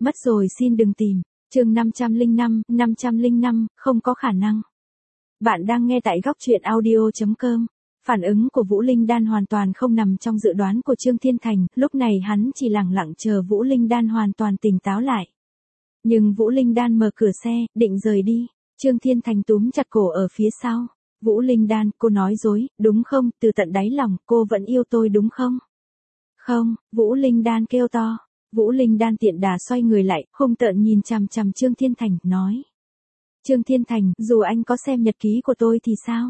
Mất rồi xin đừng tìm. Chương 505, không có khả năng. Bạn đang nghe tại góc truyện audio.com. Phản ứng của Vũ Linh Đan hoàn toàn không nằm trong dự đoán của Trương Thiên Thành, lúc này hắn chỉ lẳng lặng chờ Vũ Linh Đan hoàn toàn tỉnh táo lại. Nhưng Vũ Linh Đan mở cửa xe, định rời đi. Trương Thiên Thành túm chặt cổ ở phía sau. Vũ Linh Đan, cô nói dối, đúng không? Từ tận đáy lòng, cô vẫn yêu tôi đúng không? Không, Vũ Linh Đan kêu to. Vũ Linh Đan tiện đà xoay người lại, hung tợn nhìn chằm chằm Trương Thiên Thành, nói. Trương Thiên Thành, dù anh có xem nhật ký của tôi thì sao?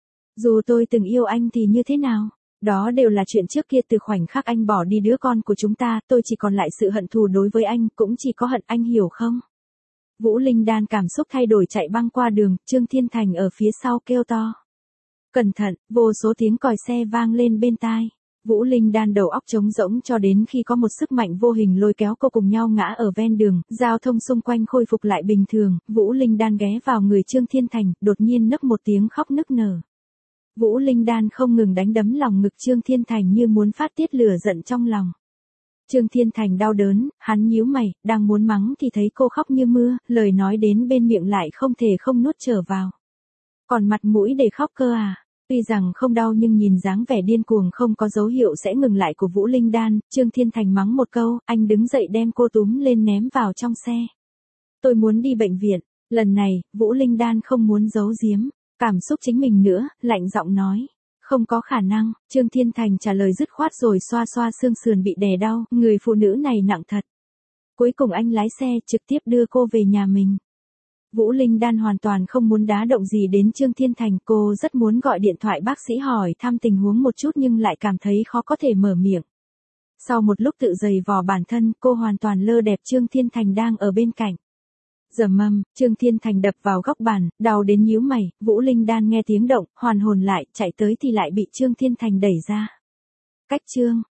Dù tôi từng yêu anh thì như thế nào? Đó đều là chuyện trước kia, từ khoảnh khắc anh bỏ đi đứa con của chúng ta, tôi chỉ còn lại sự hận thù đối với anh, cũng chỉ có hận, anh hiểu không? Vũ Linh Đan cảm xúc thay đổi chạy băng qua đường, Trương Thiên Thành ở phía sau kêu to. Cẩn thận, vô số tiếng còi xe vang lên bên tai. Vũ Linh Đan đầu óc trống rỗng cho đến khi có một sức mạnh vô hình lôi kéo cô cùng nhau ngã ở ven đường, giao thông xung quanh khôi phục lại bình thường, Vũ Linh Đan ghé vào người Trương Thiên Thành, đột nhiên nấc một tiếng khóc nức nở. Vũ Linh Đan không ngừng đánh đấm lòng ngực Trương Thiên Thành như muốn phát tiết lửa giận trong lòng. Trương Thiên Thành đau đớn, hắn nhíu mày, đang muốn mắng thì thấy cô khóc như mưa, lời nói đến bên miệng lại không thể không nuốt trở vào. Còn mặt mũi để khóc cơ à? Tuy rằng không đau nhưng nhìn dáng vẻ điên cuồng không có dấu hiệu sẽ ngừng lại của Vũ Linh Đan, Trương Thiên Thành mắng một câu, anh đứng dậy đem cô túm lên ném vào trong xe. Tôi muốn đi bệnh viện, lần này, Vũ Linh Đan không muốn giấu giếm, cảm xúc chính mình nữa, lạnh giọng nói. Không có khả năng, Trương Thiên Thành trả lời dứt khoát rồi xoa xoa xương sườn bị đè đau, người phụ nữ này nặng thật. Cuối cùng anh lái xe trực tiếp đưa cô về nhà mình. Vũ Linh Đan hoàn toàn không muốn đá động gì đến Trương Thiên Thành, cô rất muốn gọi điện thoại bác sĩ hỏi thăm tình huống một chút nhưng lại cảm thấy khó có thể mở miệng. Sau một lúc tự giày vò bản thân, cô hoàn toàn lơ đẹp Trương Thiên Thành đang ở bên cạnh. Rầm, Trương Thiên Thành đập vào góc bàn, đau đến nhíu mày, Vũ Linh Đan nghe tiếng động, hoàn hồn lại, chạy tới thì lại bị Trương Thiên Thành đẩy ra. Cách Trương